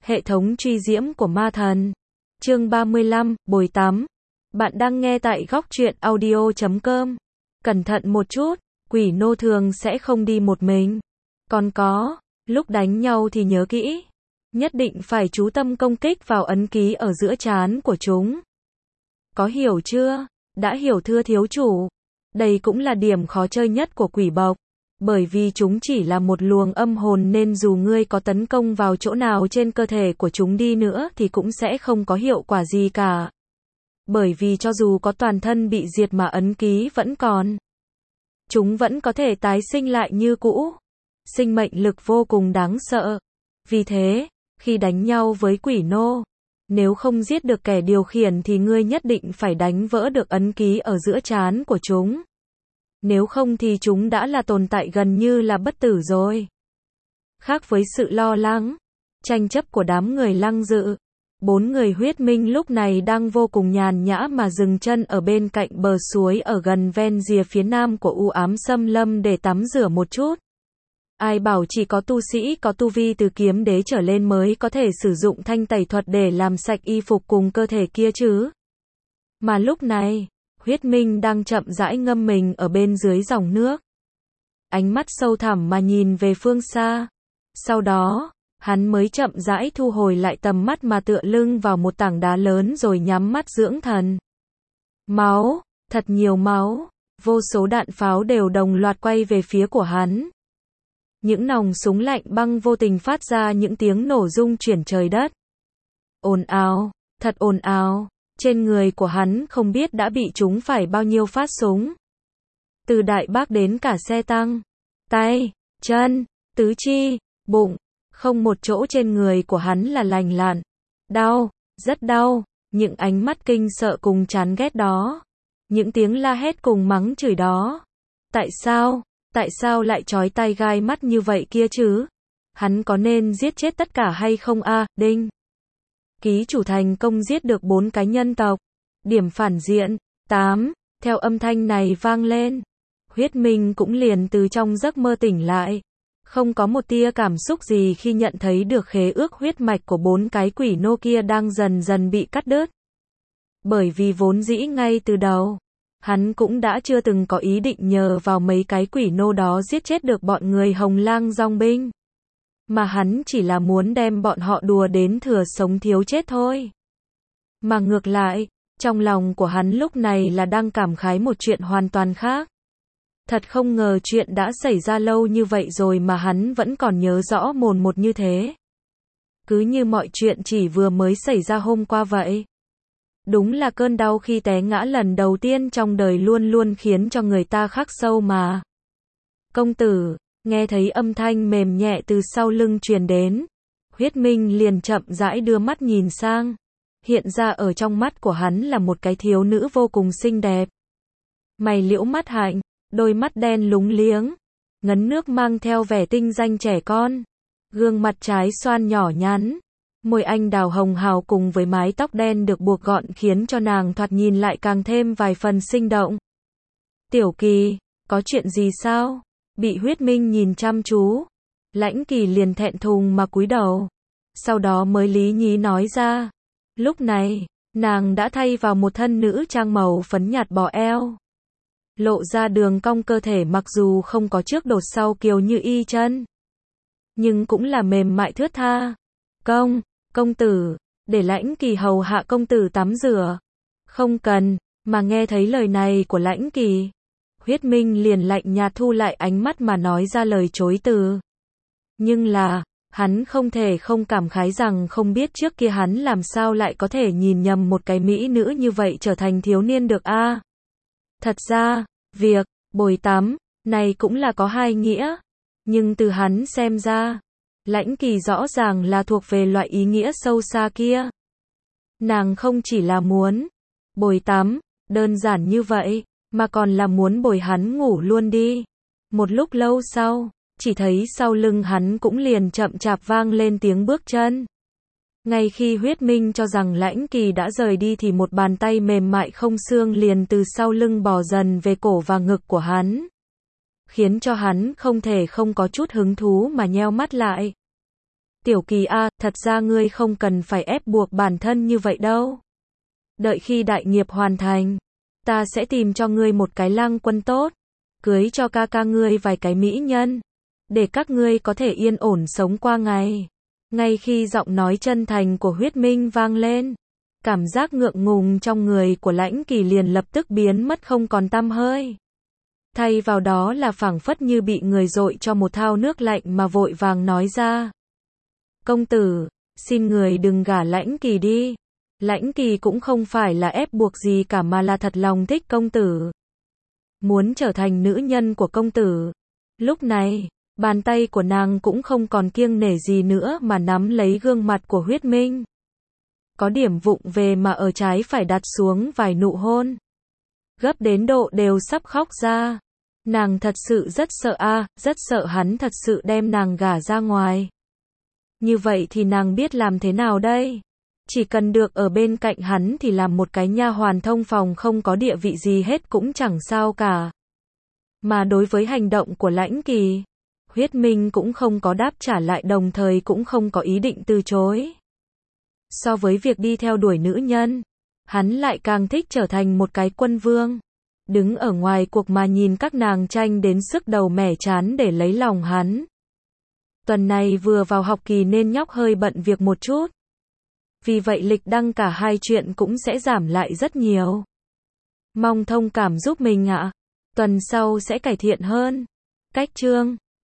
Hệ thống truy diễm của ma thần. Chương 35, Bồi tắm. Bạn đang nghe tại góc truyện audio.com. Cẩn thận một chút, quỷ nô thường sẽ không đi một mình. Còn có, lúc đánh nhau thì nhớ kỹ. Nhất định phải chú tâm công kích vào ấn ký ở giữa trán của chúng. Có hiểu chưa? Đã hiểu thưa thiếu chủ. Đây cũng là điểm khó chơi nhất của quỷ bộc. Bởi vì chúng chỉ là một luồng âm hồn nên dù ngươi có tấn công vào chỗ nào trên cơ thể của chúng đi nữa thì cũng sẽ không có hiệu quả gì cả. Bởi vì cho dù có toàn thân bị diệt mà ấn ký vẫn còn. Chúng vẫn có thể tái sinh lại như cũ. Sinh mệnh lực vô cùng đáng sợ. Vì thế, khi đánh nhau với quỷ nô, nếu không giết được kẻ điều khiển thì ngươi nhất định phải đánh vỡ được ấn ký ở giữa trán của chúng. Nếu không thì chúng đã là tồn tại gần như là bất tử rồi. Khác với sự lo lắng, tranh chấp của đám người Lăng Dự, 4 người huyết minh lúc này đang vô cùng nhàn nhã mà dừng chân ở bên cạnh bờ suối ở gần ven rìa phía nam của u ám xâm lâm để tắm rửa một chút. Ai bảo chỉ có tu sĩ có tu vi từ kiếm đế trở lên mới có thể sử dụng thanh tẩy thuật để làm sạch y phục cùng cơ thể kia chứ. Mà lúc này, huyết minh đang chậm rãi ngâm mình ở bên dưới dòng nước. Ánh mắt sâu thẳm mà nhìn về phương xa. Sau đó, hắn mới chậm rãi thu hồi lại tầm mắt mà tựa lưng vào một tảng đá lớn rồi nhắm mắt dưỡng thần. Máu, thật nhiều máu, vô số đạn pháo đều đồng loạt quay về phía của hắn. Những nòng súng lạnh băng vô tình phát ra những tiếng nổ rung chuyển trời đất. Ồn ào, thật ồn ào. Trên người của hắn không biết đã bị trúng phải bao nhiêu phát súng. Từ đại bác đến cả xe tăng, tay, chân, tứ chi, bụng, không một chỗ trên người của hắn là lành lặn. Đau, rất đau, những ánh mắt kinh sợ cùng chán ghét đó. Những tiếng la hét cùng mắng chửi đó. Tại sao lại chói tai gai mắt như vậy kia chứ? Hắn có nên giết chết tất cả hay không a? Đinh. Ký chủ thành công giết được 4 cái nhân tộc. Điểm phản diện, 8. Theo âm thanh này vang lên, huyết minh cũng liền từ trong giấc mơ tỉnh lại. Không có một tia cảm xúc gì khi nhận thấy được khế ước huyết mạch của 4 cái quỷ nô kia đang dần dần bị cắt đứt. Bởi vì vốn dĩ ngay từ đầu, hắn cũng đã chưa từng có ý định nhờ vào mấy cái quỷ nô đó giết chết được bọn người Hồng Lang dòng binh. Mà hắn chỉ là muốn đem bọn họ đùa đến thừa sống thiếu chết thôi. Mà ngược lại, trong lòng của hắn lúc này là đang cảm khái một chuyện hoàn toàn khác. Thật không ngờ chuyện đã xảy ra lâu như vậy rồi mà hắn vẫn còn nhớ rõ mồn một như thế. Cứ như mọi chuyện chỉ vừa mới xảy ra hôm qua vậy. Đúng là cơn đau khi té ngã lần đầu tiên trong đời luôn luôn khiến cho người ta khắc sâu mà. Công tử, nghe thấy âm thanh mềm nhẹ từ sau lưng truyền đến. Huyết minh liền chậm rãi đưa mắt nhìn sang. Hiện ra ở trong mắt của hắn là một cái thiếu nữ vô cùng xinh đẹp. Mày liễu mắt hạnh, đôi mắt đen lúng liếng, ngấn nước mang theo vẻ tinh danh trẻ con. Gương mặt trái xoan nhỏ nhắn, môi anh đào hồng hào cùng với mái tóc đen được buộc gọn khiến cho nàng thoạt nhìn lại càng thêm vài phần sinh động. Tiểu Kỳ, có chuyện gì sao? Bị huyết minh nhìn chăm chú, Lãnh Kỳ liền thẹn thùng mà cúi đầu. Sau đó mới lý nhí nói ra. Lúc này, nàng đã thay vào một thân nữ trang màu phấn nhạt bò eo. Lộ ra đường cong cơ thể mặc dù không có trước đột sau kiều như y chân. Nhưng cũng là mềm mại thướt tha. Công tử, để Lãnh Kỳ hầu hạ công tử tắm rửa. Không cần, mà nghe thấy lời này của Lãnh Kỳ. Huyết minh liền lạnh nhạt thu lại ánh mắt mà nói ra lời chối từ. Nhưng là, hắn không thể không cảm khái rằng không biết trước kia hắn làm sao lại có thể nhìn nhầm một cái mỹ nữ như vậy trở thành thiếu niên được a. Thật ra, việc bồi tắm này cũng là có hai nghĩa. Nhưng từ hắn xem ra, Lãnh Kỳ rõ ràng là thuộc về loại ý nghĩa sâu xa kia. Nàng không chỉ là muốn bồi tắm, đơn giản như vậy, mà còn là muốn bồi hắn ngủ luôn đi. Một lúc lâu sau, chỉ thấy sau lưng hắn cũng liền chậm chạp vang lên tiếng bước chân. Ngay khi huyết minh cho rằng Lãnh Kỳ đã rời đi thì một bàn tay mềm mại không xương liền từ sau lưng bò dần về cổ và ngực của hắn. Khiến cho hắn không thể không có chút hứng thú mà nheo mắt lại. Tiểu Kỳ a, thật ra ngươi không cần phải ép buộc bản thân như vậy đâu. Đợi khi đại nghiệp hoàn thành, ta sẽ tìm cho ngươi một cái lang quân tốt, cưới cho ca ca ngươi vài cái mỹ nhân, để các ngươi có thể yên ổn sống qua ngày. Ngay khi giọng nói chân thành của Huyết Minh vang lên, cảm giác ngượng ngùng trong người của Lãnh Kỳ liền lập tức biến mất không còn tăm hơi. Thay vào đó là phảng phất như bị người dội cho một thao nước lạnh mà vội vàng nói ra. Công tử, xin người đừng gả Lãnh Kỳ đi. Lãnh Kỳ cũng không phải là ép buộc gì cả mà là thật lòng thích công tử. Muốn trở thành nữ nhân của công tử. Lúc này, bàn tay của nàng cũng không còn kiêng nể gì nữa mà nắm lấy gương mặt của Huyết Minh. Có điểm vụng về mà ở trái phải đặt xuống vài nụ hôn. Gấp đến độ đều sắp khóc ra. Nàng thật sự rất sợ rất sợ hắn thật sự đem nàng gả ra ngoài. Như vậy thì nàng biết làm thế nào đây? Chỉ cần được ở bên cạnh hắn thì làm một cái nha hoàn thông phòng không có địa vị gì hết cũng chẳng sao cả. Mà đối với hành động của Lãnh Kỳ, Huyết Minh cũng không có đáp trả lại đồng thời cũng không có ý định từ chối. So với việc đi theo đuổi nữ nhân, hắn lại càng thích trở thành một cái quân vương. Đứng ở ngoài cuộc mà nhìn các nàng tranh đến sức đầu mẻ chán để lấy lòng hắn. Tuần này vừa vào học kỳ nên nhóc hơi bận việc một chút. Vì vậy lịch đăng cả hai chuyện cũng sẽ giảm lại rất nhiều. Mong thông cảm giúp mình ạ. Tuần sau sẽ cải thiện hơn. Cách chương